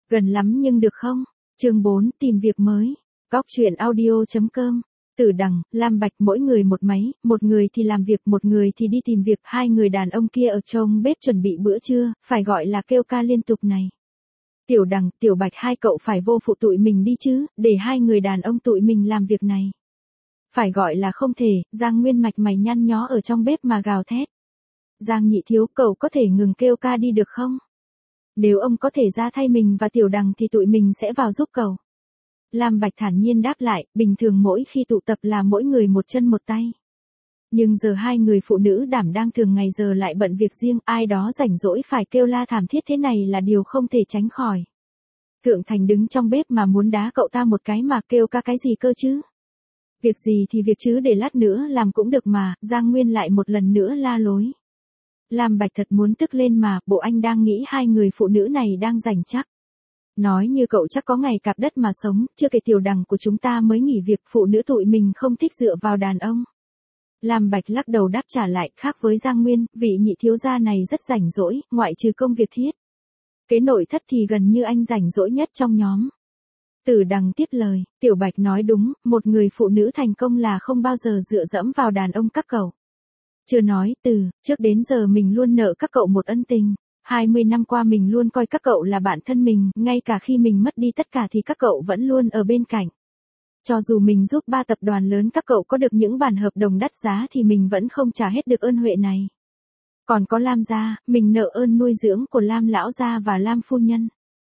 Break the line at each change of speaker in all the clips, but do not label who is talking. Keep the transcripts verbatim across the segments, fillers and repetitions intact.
Gần lắm nhưng được không? Chương bốn, tìm việc mới. Góc truyện audio chấm com. Tử Đằng, Lam Bạch mỗi người một máy, một người thì làm việc, một người thì đi tìm việc, hai người đàn ông kia ở trong bếp chuẩn bị bữa trưa, phải gọi là kêu ca liên tục này. Tiểu Đằng, Tiểu Bạch hai cậu phải vô phụ tụi mình đi chứ, để hai người đàn ông tụi mình làm việc này. Phải gọi là không thể, Giang Nguyên mạch mày nhăn nhó ở trong bếp mà gào thét. Giang nhị thiếu, cậu có thể ngừng kêu ca đi được không? Nếu ông có thể ra thay mình và Tiểu Đằng thì tụi mình sẽ vào giúp cậu. Lam Bạch thản nhiên đáp lại, bình thường mỗi khi tụ tập là mỗi người một chân một tay. Nhưng giờ hai người phụ nữ đảm đang thường ngày giờ lại bận việc riêng, ai đó rảnh rỗi phải kêu la thảm thiết thế này là điều không thể tránh khỏi. Thượng Thành đứng trong bếp mà muốn đá cậu ta một cái mà kêu ca cái gì cơ chứ? Việc gì thì việc chứ, để lát nữa làm cũng được mà, Giang Nguyên lại một lần nữa la lối. Lam Bạch thật muốn tức lên mà, bộ anh đang nghĩ hai người phụ nữ này đang rảnh chắc. Nói như cậu chắc có ngày cạp đất mà sống, chưa kể Tiểu Đằng của chúng ta mới nghỉ việc, phụ nữ tụi mình không thích dựa vào đàn ông. Lam Bạch lắc đầu đáp trả lại, khác với Giang Nguyên, vị nhị thiếu gia này rất rảnh rỗi, ngoại trừ công việc thiết. Kế nội thất thì gần như anh rảnh rỗi nhất trong nhóm. Tử Đằng tiếp lời, Tiểu Bạch nói đúng, một người phụ nữ thành công là không bao giờ dựa dẫm vào đàn ông các cậu. Chưa nói, từ trước đến giờ mình luôn nợ các cậu một ân tình. hai mươi năm qua mình luôn coi các cậu là bạn thân mình, ngay cả khi mình mất đi tất cả thì các cậu vẫn luôn ở bên cạnh. Cho dù mình giúp ba tập đoàn lớn các cậu có được những bản hợp đồng đắt giá thì mình vẫn không trả hết được ơn huệ này. Còn có Lam gia, mình nợ ơn nuôi dưỡng của Lam lão gia và Lam phu nhân.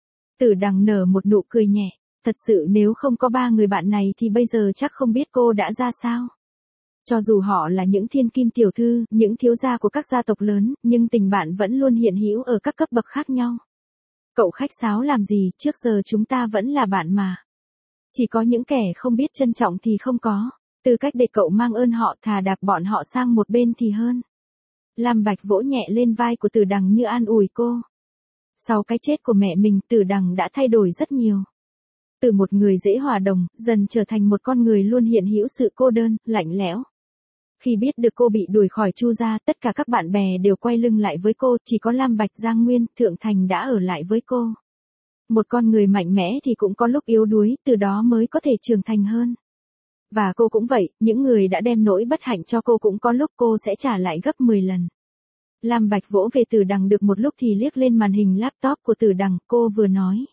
Tử Đằng nở một nụ cười nhẹ, thật sự nếu không có ba người bạn này thì bây giờ chắc không biết cô đã ra sao. Cho dù họ là những thiên kim tiểu thư, những thiếu gia của các gia tộc lớn, nhưng tình bạn vẫn luôn hiện hữu ở các cấp bậc khác nhau. Cậu khách sáo làm gì, trước giờ chúng ta vẫn là bạn mà. Chỉ có những kẻ không biết trân trọng thì không có, tư cách để cậu mang ơn họ, thà đạp bọn họ sang một bên thì hơn. Lam Bạch vỗ nhẹ lên vai của Tử Đằng như an ủi cô. Sau cái chết của mẹ mình, Tử Đằng đã thay đổi rất nhiều. Từ một người dễ hòa đồng, dần trở thành một con người luôn hiện hữu sự cô đơn, lạnh lẽo. Khi biết được cô bị đuổi khỏi Chu gia, tất cả các bạn bè đều quay lưng lại với cô, chỉ có Lam Bạch, Giang Nguyên, Thượng Thành đã ở lại với cô. Một con người mạnh mẽ thì cũng có lúc yếu đuối, từ đó mới có thể trưởng thành hơn. Và cô cũng vậy, những người đã đem nỗi bất hạnh cho cô cũng có lúc cô sẽ trả lại gấp mười lần. Lam Bạch vỗ về Tử Đằng được một lúc thì liếc lên màn hình laptop của Tử Đằng, cô vừa nói.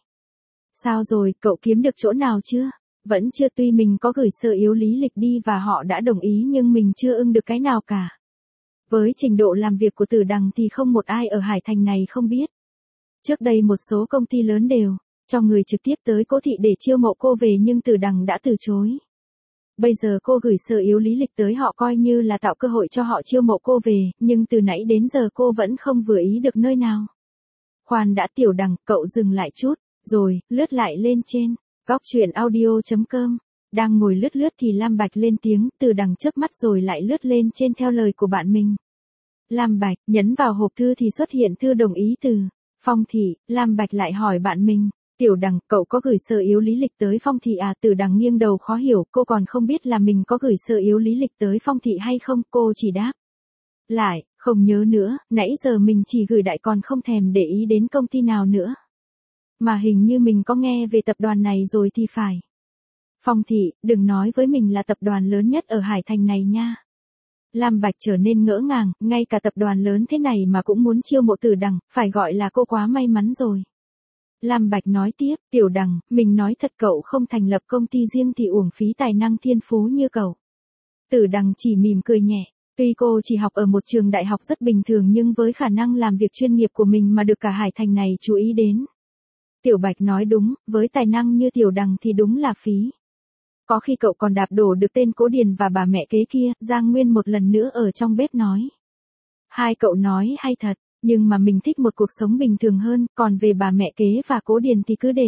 Sao rồi, cậu kiếm được chỗ nào chưa? Vẫn chưa, tuy mình có gửi sơ yếu lý lịch đi và họ đã đồng ý nhưng mình chưa ưng được cái nào cả. Với trình độ làm việc của Tử Đằng thì không một ai ở Hải Thành này không biết. Trước đây một số công ty lớn đều cho người trực tiếp tới Cố Thị để chiêu mộ cô về nhưng Tử Đằng đã từ chối. Bây giờ cô gửi sơ yếu lý lịch tới họ coi như là tạo cơ hội cho họ chiêu mộ cô về, nhưng từ nãy đến giờ cô vẫn không vừa ý được nơi nào. Khoan đã, Tiểu Đằng, cậu dừng lại chút, rồi, lướt lại lên trên. Góc truyện audio chấm com. Đang ngồi lướt lướt thì Lam Bạch lên tiếng, Tử Đằng chớp mắt rồi lại lướt lên trên theo lời của bạn mình. Lam Bạch, nhấn vào hộp thư thì xuất hiện thư đồng ý từ Phong Thị. Lam Bạch lại hỏi bạn mình, Tiểu Đằng, cậu có gửi sơ yếu lý lịch tới Phong Thị à? Tử Đằng nghiêng đầu khó hiểu, cô còn không biết là mình có gửi sơ yếu lý lịch tới Phong Thị hay không, cô chỉ đáp lại, không nhớ nữa, nãy giờ mình chỉ gửi đại còn không thèm để ý đến công ty nào nữa. Mà hình như mình có nghe về tập đoàn này rồi thì phải. Phong Thị, đừng nói với mình là tập đoàn lớn nhất ở Hải Thành này nha. Lam Bạch trở nên ngỡ ngàng, ngay cả tập đoàn lớn thế này mà cũng muốn chiêu mộ Tử Đằng, phải gọi là cô quá may mắn rồi. Lam Bạch nói tiếp, Tiểu Đằng, mình nói thật, cậu không thành lập công ty riêng thì uổng phí tài năng thiên phú như cậu. Tử Đằng chỉ mỉm cười nhẹ, tuy cô chỉ học ở một trường đại học rất bình thường nhưng với khả năng làm việc chuyên nghiệp của mình mà được cả Hải Thành này chú ý đến. Tiểu Bạch nói đúng, với tài năng như Tiểu Đằng thì đúng là phí. Có khi cậu còn đạp đổ được tên Cố Điền và bà mẹ kế kia, Giang Nguyên một lần nữa ở trong bếp nói. Hai cậu nói hay thật, nhưng mà mình thích một cuộc sống bình thường hơn, còn về bà mẹ kế và Cố Điền thì cứ để.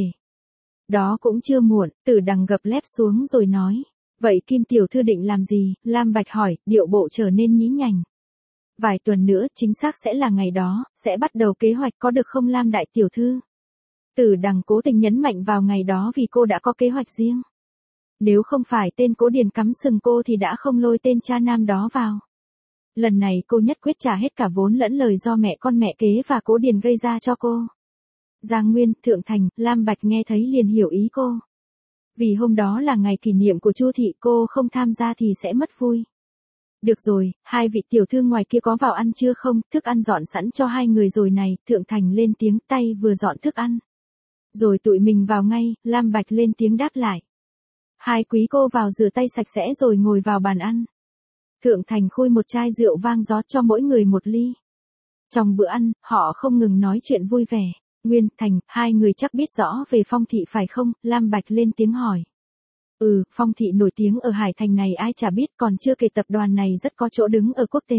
Đó cũng chưa muộn, Tử Đằng gập lép xuống rồi nói. Vậy Kim tiểu thư định làm gì? Lam Bạch hỏi, điệu bộ trở nên nhí nhảnh. Vài tuần nữa, chính xác sẽ là ngày đó, sẽ bắt đầu kế hoạch có được không Lam đại tiểu thư? Tử Đằng cố tình nhấn mạnh vào ngày đó vì cô đã có kế hoạch riêng. Nếu không phải tên Cố Điền cắm sừng cô thì đã không lôi tên cha nam đó vào. Lần này cô nhất quyết trả hết cả vốn lẫn lời do mẹ con mẹ kế và Cố Điền gây ra cho cô. Giang Nguyên, Thượng Thành, Lam Bạch nghe thấy liền hiểu ý cô. Vì hôm đó là ngày kỷ niệm của Chu thị, cô không tham gia thì sẽ mất vui. Được rồi, hai vị tiểu thư ngoài kia có vào ăn chưa không, thức ăn dọn sẵn cho hai người rồi này, Thượng Thành lên tiếng, tay vừa dọn thức ăn. Rồi tụi mình vào ngay, Lam Bạch lên tiếng đáp lại. Hai quý cô vào rửa tay sạch sẽ rồi ngồi vào bàn ăn. Thượng Thành khui một chai rượu vang gió cho mỗi người một ly. Trong bữa ăn, họ không ngừng nói chuyện vui vẻ. Nguyên, Thành, hai người chắc biết rõ về Phong thị phải không? Lam Bạch lên tiếng hỏi. Ừ, Phong thị nổi tiếng ở Hải Thành này ai chả biết, còn chưa kể tập đoàn này rất có chỗ đứng ở quốc tế.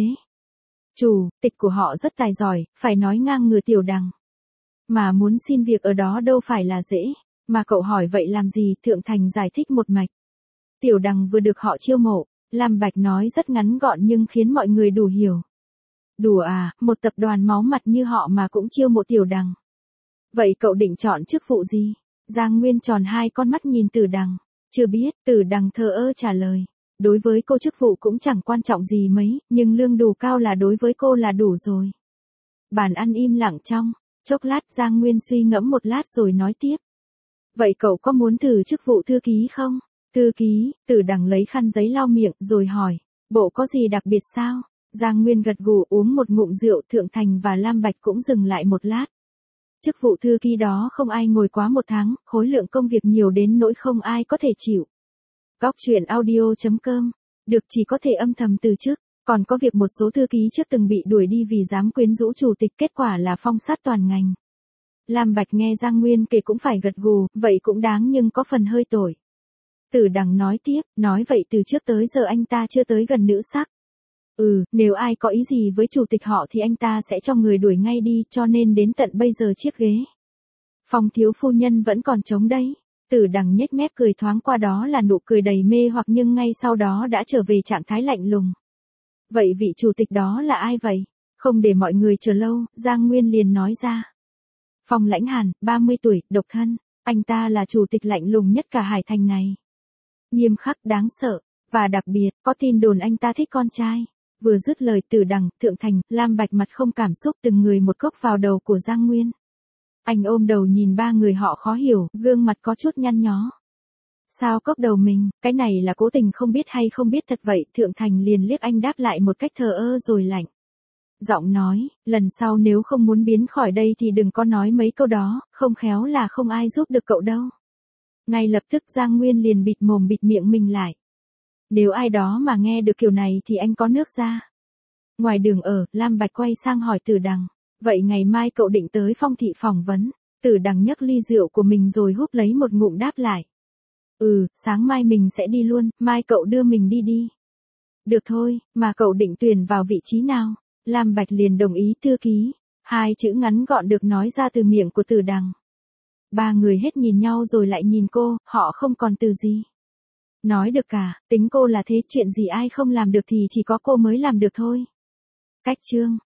Chủ tịch của họ rất tài giỏi, phải nói ngang ngửa Tiểu Đằng. Mà muốn xin việc ở đó đâu phải là dễ. Mà cậu hỏi vậy làm gì? Thượng Thành giải thích một mạch. Tiểu Đằng vừa được họ chiêu mộ. Lam Bạch nói rất ngắn gọn nhưng khiến mọi người đủ hiểu. Đùa à, một tập đoàn máu mặt như họ mà cũng chiêu mộ Tiểu Đằng. Vậy cậu định chọn chức vụ gì? Giang Nguyên tròn hai con mắt nhìn Tử Đằng. Chưa biết, Tử Đằng thờ ơ trả lời. Đối với cô chức vụ cũng chẳng quan trọng gì mấy, nhưng lương đủ cao là đối với cô là đủ rồi. Bàn ăn im lặng trong chốc lát, Giang Nguyên suy ngẫm một lát rồi nói tiếp. Vậy cậu có muốn thử chức vụ thư ký không? Thư ký, Tử Đằng lấy khăn giấy lau miệng rồi hỏi. Bộ có gì đặc biệt sao? Giang Nguyên gật gù uống một ngụm rượu. Thượng Thành và Lam Bạch cũng dừng lại một lát. Chức vụ thư ký đó không ai ngồi quá một tháng, khối lượng công việc nhiều đến nỗi không ai có thể chịu. Góc truyện audio chấm com. Được chỉ có thể âm thầm từ chức. Còn có việc một số thư ký trước từng bị đuổi đi vì dám quyến rũ chủ tịch, kết quả là phong sát toàn ngành. Lam Bạch nghe Giang Nguyên kể cũng phải gật gù, vậy cũng đáng nhưng có phần hơi tồi. Tử Đằng nói tiếp, nói vậy từ trước tới giờ anh ta chưa tới gần nữ sắc. Ừ, nếu ai có ý gì với chủ tịch họ thì anh ta sẽ cho người đuổi ngay đi, cho nên đến tận bây giờ chiếc ghế Phong thiếu phu nhân vẫn còn trống đấy. Tử Đằng nhếch mép cười thoáng qua, đó là nụ cười đầy mê hoặc nhưng ngay sau đó đã trở về trạng thái lạnh lùng. Vậy vị chủ tịch đó là ai vậy? Không để mọi người chờ lâu, Giang Nguyên liền nói ra. Phong Lãnh Hàn, ba mươi tuổi, độc thân. Anh ta là chủ tịch lạnh lùng nhất cả Hải Thành này. Nghiêm khắc, đáng sợ. Và đặc biệt, có tin đồn anh ta thích con trai. Vừa dứt lời, Tử Đằng, Thượng Thành, Lam Bạch mặt không cảm xúc từng người một cốc vào đầu của Giang Nguyên. Anh ôm đầu nhìn ba người họ khó hiểu, gương mặt có chút nhăn nhó. Sao cốc đầu mình, cái này là cố tình không biết hay không biết thật vậy? Thượng Thành liền liếc anh đáp lại một cách thờ ơ rồi lạnh giọng nói, lần sau nếu không muốn biến khỏi đây thì đừng có nói mấy câu đó, không khéo là không ai giúp được cậu đâu. Ngay lập tức Giang Nguyên liền bịt mồm bịt miệng mình lại. Nếu ai đó mà nghe được kiểu này thì anh có nước ra. Ngoài đường ở, Lam Bạch quay sang hỏi Tử Đằng. Vậy ngày mai cậu định tới Phong thị phỏng vấn? Tử Đằng nhấc ly rượu của mình rồi húp lấy một ngụm đáp lại. Ừ, sáng mai mình sẽ đi luôn, mai cậu đưa mình đi đi. Được thôi, mà cậu định tuyển vào vị trí nào? Lam Bạch liền đồng ý. Thư ký. Hai chữ ngắn gọn được nói ra từ miệng của Tử Đằng. Ba người hết nhìn nhau rồi lại nhìn cô, họ không còn từ gì nói được cả, tính cô là thế, chuyện gì ai không làm được thì chỉ có cô mới làm được thôi. Cách chương